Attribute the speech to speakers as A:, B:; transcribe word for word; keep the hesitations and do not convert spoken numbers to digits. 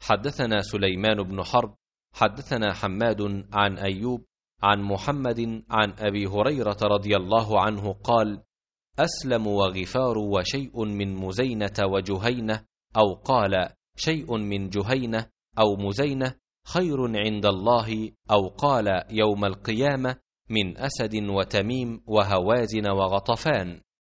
A: حدثنا سليمان بن حرب حدثنا حماد عن أيوب عن محمد عن أبي هريرة رضي الله عنه قال: أسلم وغفار وشيء من مزينة وجهينة، أو قال شيء من جهينة أو مزينة، خير عند الله، أو قال يوم القيامة، من أسد وتميم وهوازن وغطفان.